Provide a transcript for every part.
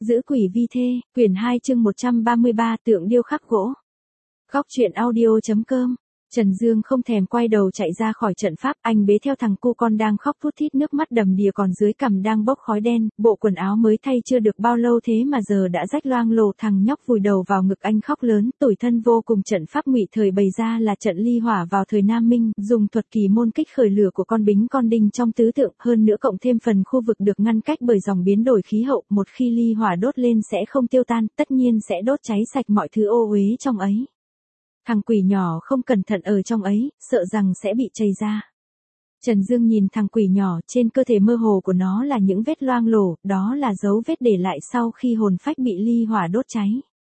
Giữ quỷ vi thê, quyển 2 chương 133 tượng điêu khắc gỗ. Góc truyện audio.com. Trần Dương không thèm quay đầu chạy ra khỏi trận pháp, anh bế theo thằng cu con đang khóc thút thít nước mắt đầm đìa còn dưới cằm đang bốc khói đen, bộ quần áo mới thay chưa được bao lâu thế mà giờ đã rách loang lổ, thằng nhóc vùi đầu vào ngực anh khóc lớn, tủi thân vô cùng. Trận pháp Ngụy thời bày ra là trận ly hỏa vào thời Nam Minh, dùng thuật kỳ môn kích khởi lửa của con bính con đinh trong tứ tượng, hơn nữa cộng thêm phần khu vực được ngăn cách bởi dòng biến đổi khí hậu, một khi ly hỏa đốt lên sẽ không tiêu tan, tất nhiên sẽ đốt cháy sạch mọi thứ ô uế trong ấy. Thằng quỷ nhỏ không cẩn thận ở trong ấy, sợ rằng sẽ bị chảy ra. Trần Dương nhìn thằng quỷ nhỏ, trên cơ thể mơ hồ của nó là những vết loang lổ, đó là dấu vết để lại sau khi hồn phách bị ly hỏa đốt cháy.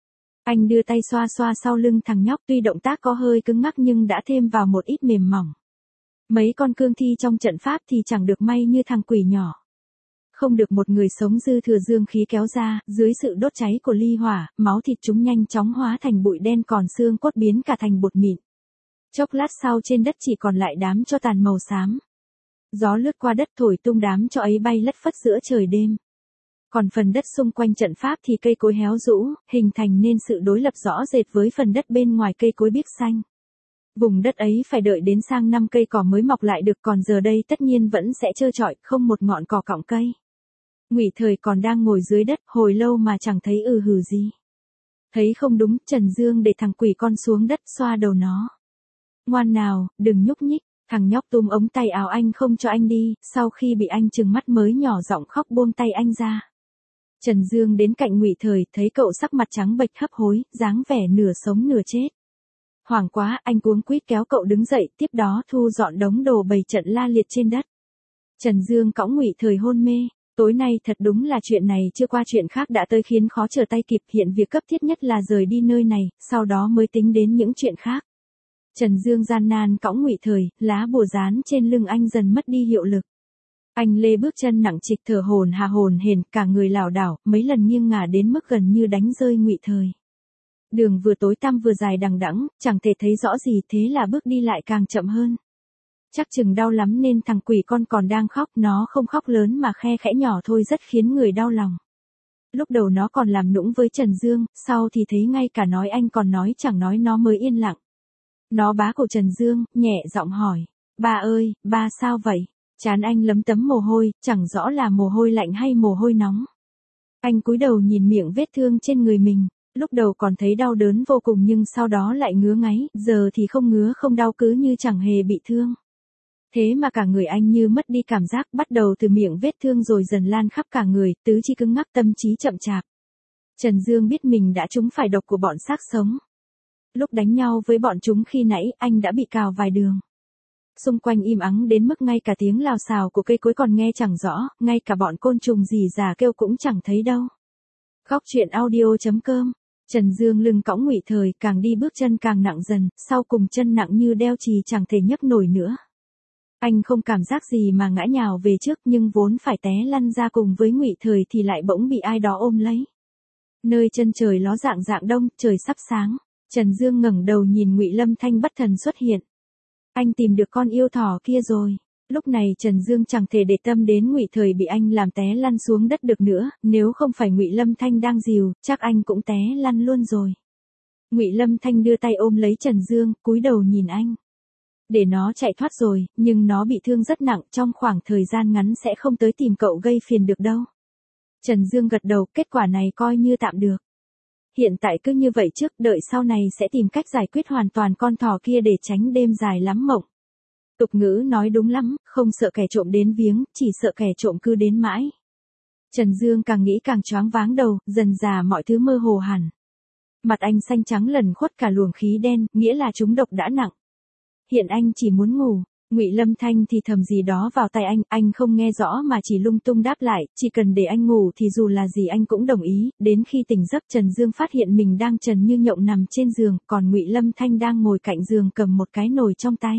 Anh đưa tay xoa xoa sau lưng thằng nhóc, tuy động tác có hơi cứng ngắc nhưng đã thêm vào một ít mềm mỏng. Mấy con cương thi trong trận pháp thì chẳng được may như thằng quỷ nhỏ. Không được một người sống dư thừa dương khí kéo ra, dưới sự đốt cháy của ly hỏa, máu thịt chúng nhanh chóng hóa thành bụi đen, còn xương cốt biến cả thành bột mịn. Chốc lát sau trên đất chỉ còn lại đám tro tàn màu xám. Gió lướt qua đất thổi tung đám tro ấy bay lất phất giữa trời đêm. Còn phần đất xung quanh trận pháp thì cây cối héo rũ, hình thành nên sự đối lập rõ rệt với phần đất bên ngoài cây cối biếc xanh. Vùng đất ấy phải đợi đến sang năm cây cỏ mới mọc lại được, còn giờ đây tất nhiên vẫn sẽ trơ trọi, không một ngọn cỏ cọng cây. Ngụy thời còn đang ngồi dưới đất, hồi lâu mà chẳng thấy hừ gì. Thấy không đúng, Trần Dương để thằng quỷ con xuống đất xoa đầu nó. Ngoan nào, đừng nhúc nhích. Thằng nhóc túm ống tay áo anh không cho anh đi, sau khi bị anh trừng mắt mới nhỏ giọng khóc buông tay anh ra. Trần Dương đến cạnh Ngụy thời, thấy cậu sắc mặt trắng bệch hấp hối, dáng vẻ nửa sống nửa chết. Hoảng quá, anh cuống quýt kéo cậu đứng dậy, tiếp đó thu dọn đống đồ bày trận la liệt trên đất. Trần Dương cõng Ngụy thời hôn mê. Tối nay thật đúng là chuyện này chưa qua chuyện khác đã tới khiến khó trở tay kịp, hiện việc cấp thiết nhất là rời đi nơi này, sau đó mới tính đến những chuyện khác. Trần Dương gian nan cõng Ngụy thời, lá bùa dán trên lưng anh dần mất đi hiệu lực. Anh lê bước chân nặng trịch, thở hổn hển, cả người lảo đảo, mấy lần nghiêng ngả đến mức gần như đánh rơi Ngụy thời. Đường vừa tối tăm vừa dài đằng đẵng, chẳng thể thấy rõ gì, thế là bước đi lại càng chậm hơn. Chắc chừng đau lắm nên thằng quỷ con còn đang khóc, nó không khóc lớn mà khe khẽ nhỏ thôi, rất khiến người đau lòng. Lúc đầu nó còn làm nũng với Trần Dương, sau thì thấy ngay cả nói anh còn nói chẳng nói nó mới yên lặng. Nó bá cổ Trần Dương, nhẹ giọng hỏi, ba ơi, ba sao vậy? Trán anh lấm tấm mồ hôi, chẳng rõ là mồ hôi lạnh hay mồ hôi nóng. Anh cúi đầu nhìn miệng vết thương trên người mình. Lúc đầu còn thấy đau đớn vô cùng nhưng sau đó lại ngứa ngáy, giờ thì không ngứa không đau, cứ như chẳng hề bị thương. Thế mà cả người anh như mất đi cảm giác, bắt đầu từ miệng vết thương rồi dần lan khắp cả người, tứ chi cứng ngắc, tâm trí chậm chạp. Trần Dương biết mình đã trúng phải độc của bọn xác sống. Lúc đánh nhau với bọn chúng khi nãy, anh đã bị cào vài đường. Xung quanh im ắng đến mức ngay cả tiếng lào xào của cây cối còn nghe chẳng rõ, ngay cả bọn côn trùng rỉ rả kêu cũng chẳng thấy đâu. Góc truyện audio.com. Trần Dương lưng cõng Ngụy thời, càng đi bước chân càng nặng dần, sau cùng chân nặng như đeo chì chẳng thể nhấc nổi nữa. Anh không cảm giác gì mà ngã nhào về trước, nhưng vốn phải té lăn ra cùng với Ngụy thời thì lại bỗng bị ai đó ôm lấy. Nơi chân trời ló dạng đông, trời sắp sáng. Trần Dương ngẩng đầu nhìn Ngụy Lâm Thanh bất thần xuất hiện. Anh tìm được con yêu thỏ kia rồi. Lúc này Trần Dương chẳng thể để tâm đến Ngụy thời bị anh làm té lăn xuống đất được nữa, nếu không phải Ngụy Lâm Thanh đang dìu, chắc anh cũng té lăn luôn rồi. Ngụy Lâm Thanh đưa tay ôm lấy Trần Dương, cúi đầu nhìn anh. Để nó chạy thoát rồi, nhưng nó bị thương rất nặng, trong khoảng thời gian ngắn sẽ không tới tìm cậu gây phiền được đâu. Trần Dương gật đầu, kết quả này coi như tạm được. Hiện tại cứ như vậy trước, đợi sau này sẽ tìm cách giải quyết hoàn toàn con thỏ kia để tránh đêm dài lắm mộng. Tục ngữ nói đúng lắm, không sợ kẻ trộm đến viếng, chỉ sợ kẻ trộm cứ đến mãi. Trần Dương càng nghĩ càng choáng váng đầu, dần dà mọi thứ mơ hồ hẳn. Mặt anh xanh trắng lẩn khuất cả luồng khí đen, nghĩa là trúng độc đã nặng. Hiện anh chỉ muốn ngủ. Ngụy Lâm Thanh thì thầm gì đó vào tai anh không nghe rõ mà chỉ lung tung đáp lại, chỉ cần để anh ngủ thì dù là gì anh cũng đồng ý. Đến khi tỉnh giấc, Trần Dương phát hiện mình đang trần như nhộng nằm trên giường, còn Ngụy Lâm Thanh đang ngồi cạnh giường cầm một cái nồi trong tay.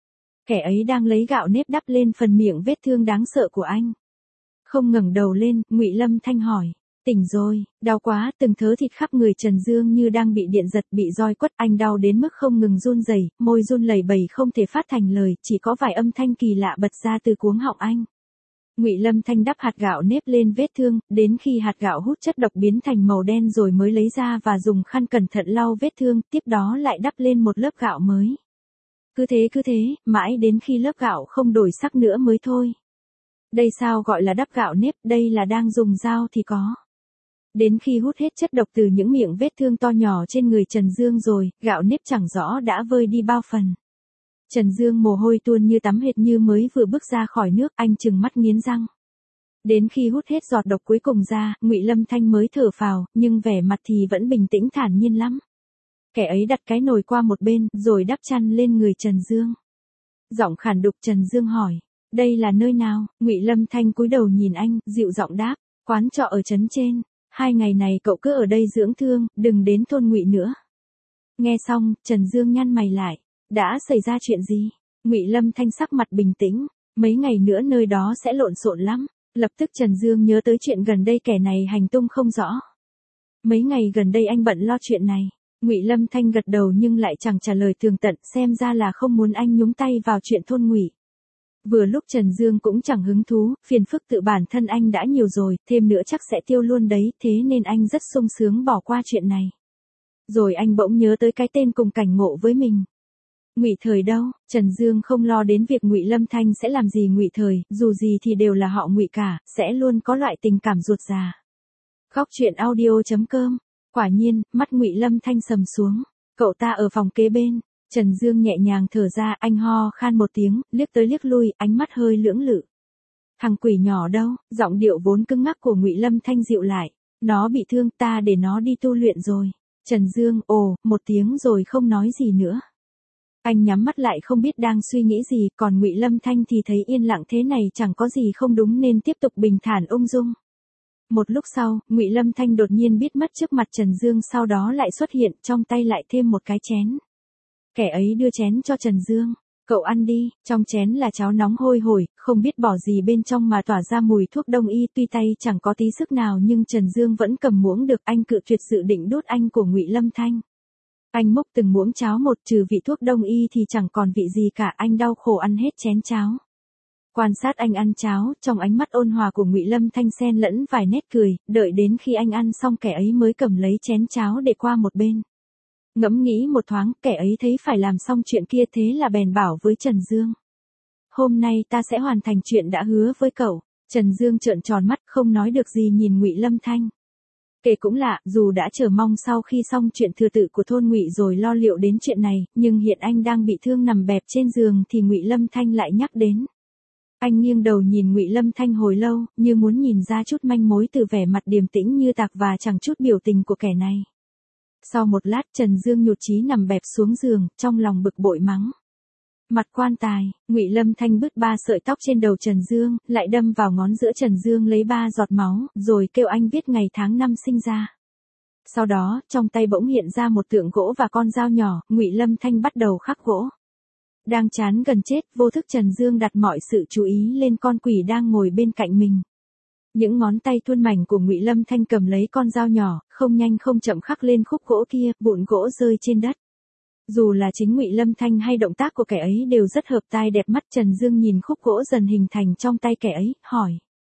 Kẻ ấy đang lấy gạo nếp đắp lên phần miệng vết thương đáng sợ của anh. Không ngẩng đầu lên, Ngụy Lâm Thanh hỏi, tỉnh rồi, đau quá, từng thớ thịt khắp người Trần Dương như đang bị điện giật, bị roi quất, anh đau đến mức không ngừng run rẩy, môi run lẩy bẩy không thể phát thành lời, chỉ có vài âm thanh kỳ lạ bật ra từ cuống họng anh. Ngụy Lâm Thanh đắp hạt gạo nếp lên vết thương, đến khi hạt gạo hút chất độc biến thành màu đen rồi mới lấy ra và dùng khăn cẩn thận lau vết thương, tiếp đó lại đắp lên một lớp gạo mới. Cứ thế, mãi đến khi lớp gạo không đổi sắc nữa mới thôi. Đây sao gọi là đắp gạo nếp, đây là đang dùng dao thì có. Đến khi hút hết chất độc từ những miệng vết thương to nhỏ trên người Trần Dương rồi, gạo nếp chẳng rõ đã vơi đi bao phần. Trần Dương mồ hôi tuôn như tắm hệt như mới vừa bước ra khỏi nước, anh trừng mắt nghiến răng. Đến khi hút hết giọt độc cuối cùng ra, Ngụy Lâm Thanh mới thở phào, nhưng vẻ mặt thì vẫn bình tĩnh thản nhiên lắm. Kẻ ấy đặt cái nồi qua một bên, rồi đắp chăn lên người Trần Dương. Giọng khản đục Trần Dương hỏi, đây là nơi nào? Ngụy Lâm Thanh cúi đầu nhìn anh, dịu giọng đáp, quán trọ ở trấn trên. 2 ngày này cậu cứ ở đây dưỡng thương, đừng đến thôn Ngụy nữa. Nghe xong, Trần Dương nhăn mày lại, đã xảy ra chuyện gì? Ngụy Lâm Thanh sắc mặt bình tĩnh, mấy ngày nữa nơi đó sẽ lộn xộn lắm. Lập tức Trần Dương nhớ tới chuyện gần đây kẻ này hành tung không rõ. Mấy ngày gần đây anh bận lo chuyện này. Ngụy Lâm Thanh gật đầu nhưng lại chẳng trả lời tường tận, xem ra là không muốn anh nhúng tay vào chuyện thôn Ngụy. Vừa lúc Trần Dương cũng chẳng hứng thú, phiền phức tự bản thân anh đã nhiều rồi, thêm nữa chắc sẽ tiêu luôn đấy, thế nên anh rất sung sướng bỏ qua chuyện này. Rồi anh bỗng nhớ tới cái tên cùng cảnh ngộ với mình. Ngụy Thời đâu? Trần Dương không lo đến việc Ngụy Lâm Thanh sẽ làm gì Ngụy Thời, dù gì thì đều là họ Ngụy cả, sẽ luôn có loại tình cảm ruột già. Khóc chuyện audio.com. Quả nhiên, mắt Ngụy Lâm Thanh sầm xuống. Cậu ta ở phòng kế bên. Trần Dương nhẹ nhàng thở ra, anh ho khan một tiếng, liếc tới liếc lui, ánh mắt hơi lưỡng lự. Thằng quỷ nhỏ đâu? Giọng điệu vốn cứng ngắc của Ngụy Lâm Thanh dịu lại. Nó bị thương, ta để nó đi tu luyện rồi. Trần Dương ồ một tiếng rồi không nói gì nữa. Anh nhắm mắt lại không biết đang suy nghĩ gì, còn Ngụy Lâm Thanh thì thấy yên lặng thế này chẳng có gì không đúng nên tiếp tục bình thản ung dung. Một lúc sau, Ngụy Lâm Thanh đột nhiên biết mất trước mặt Trần Dương, sau đó lại xuất hiện, trong tay lại thêm một cái chén. Kẻ ấy đưa chén cho Trần Dương. Cậu ăn đi, trong chén là cháo nóng hôi hổi, không biết bỏ gì bên trong mà tỏa ra mùi thuốc đông y, tuy tay chẳng có tí sức nào nhưng Trần Dương vẫn cầm muỗng được, anh cự tuyệt dự định đút anh của Ngụy Lâm Thanh. Anh múc từng muỗng cháo một, trừ vị thuốc đông y thì chẳng còn vị gì cả, anh đau khổ ăn hết chén cháo. Quan sát anh ăn cháo, trong ánh mắt ôn hòa của Ngụy Lâm Thanh xen lẫn vài nét cười, đợi đến khi anh ăn xong kẻ ấy mới cầm lấy chén cháo để qua một bên. Ngẫm nghĩ một thoáng, kẻ ấy thấy phải làm xong chuyện kia thế là bèn bảo với Trần Dương. Hôm nay ta sẽ hoàn thành chuyện đã hứa với cậu. Trần Dương trợn tròn mắt không nói được gì nhìn Ngụy Lâm Thanh. Kể cũng lạ, dù đã chờ mong sau khi xong chuyện thừa tự của thôn Ngụy rồi lo liệu đến chuyện này, nhưng hiện anh đang bị thương nằm bẹp trên giường thì Ngụy Lâm Thanh lại nhắc đến. Anh nghiêng đầu nhìn Ngụy Lâm Thanh hồi lâu, như muốn nhìn ra chút manh mối từ vẻ mặt điềm tĩnh như tạc và chẳng chút biểu tình của kẻ này. Sau một lát Trần Dương nhụt chí nằm bẹp xuống giường, trong lòng bực bội mắng. Mặt quan tài, Ngụy Lâm Thanh bứt 3 sợi tóc trên đầu Trần Dương, lại đâm vào ngón giữa Trần Dương lấy 3 giọt máu, rồi kêu anh viết ngày tháng năm sinh ra. Sau đó, trong tay bỗng hiện ra một tượng gỗ và con dao nhỏ, Ngụy Lâm Thanh bắt đầu khắc gỗ. Đang chán gần chết, vô thức Trần Dương đặt mọi sự chú ý lên con quỷ đang ngồi bên cạnh mình. Những ngón tay thuôn mảnh của Ngụy Lâm Thanh cầm lấy con dao nhỏ, không nhanh không chậm khắc lên khúc gỗ kia, vụn gỗ rơi trên đất. Dù là chính Ngụy Lâm Thanh hay động tác của kẻ ấy đều rất hợp tai đẹp mắt. Trần Dương nhìn khúc gỗ dần hình thành trong tay kẻ ấy, hỏi.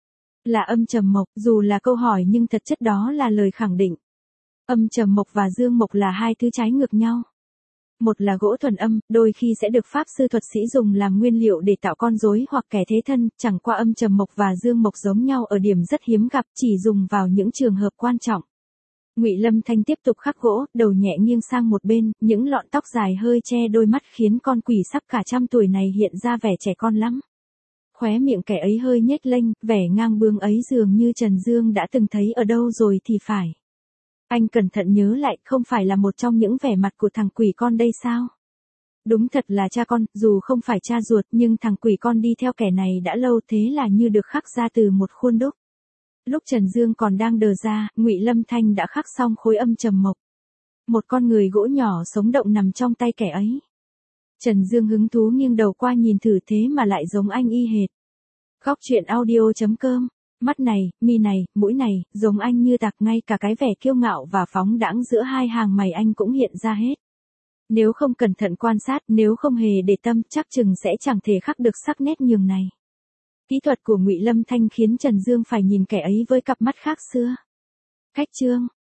Là âm trầm mộc, dù là câu hỏi nhưng thật chất đó là lời khẳng định. Âm trầm mộc và dương mộc là hai thứ trái ngược nhau. Một là gỗ thuần âm, đôi khi sẽ được pháp sư thuật sĩ dùng làm nguyên liệu để tạo con rối hoặc kẻ thế thân, chẳng qua âm trầm mộc và dương mộc giống nhau ở điểm rất hiếm gặp, chỉ dùng vào những trường hợp quan trọng. Ngụy Lâm Thanh tiếp tục khắc gỗ, đầu nhẹ nghiêng sang một bên, những lọn tóc dài hơi che đôi mắt khiến con quỷ sắp cả trăm tuổi này hiện ra vẻ trẻ con lắm. Khóe miệng kẻ ấy hơi nhếch lênh, vẻ ngang bướng ấy dường như Trần Dương đã từng thấy ở đâu rồi thì phải. Anh cẩn thận nhớ lại, không phải là một trong những vẻ mặt của thằng quỷ con đây sao? Đúng thật là cha con, dù không phải cha ruột nhưng thằng quỷ con đi theo kẻ này đã lâu, thế là như được khắc ra từ một khuôn đúc. Lúc Trần Dương còn đang đờ ra, Ngụy Lâm Thanh đã khắc xong khối âm trầm mộc. Một con người gỗ nhỏ sống động nằm trong tay kẻ ấy. Trần Dương hứng thú nghiêng đầu qua nhìn thử, thế mà lại giống anh y hệt. Khóc chuyện audio.com. Mắt này, mi này, mũi này, giống anh như tạc, ngay cả cái vẻ kiêu ngạo và phóng đãng giữa hai hàng mày anh cũng hiện ra hết. Nếu không cẩn thận quan sát, nếu không hề để tâm, chắc chừng sẽ chẳng thể khắc được sắc nét nhường này. Kỹ thuật của Ngụy Lâm Thanh khiến Trần Dương phải nhìn kẻ ấy với cặp mắt khác xưa. Khách chương,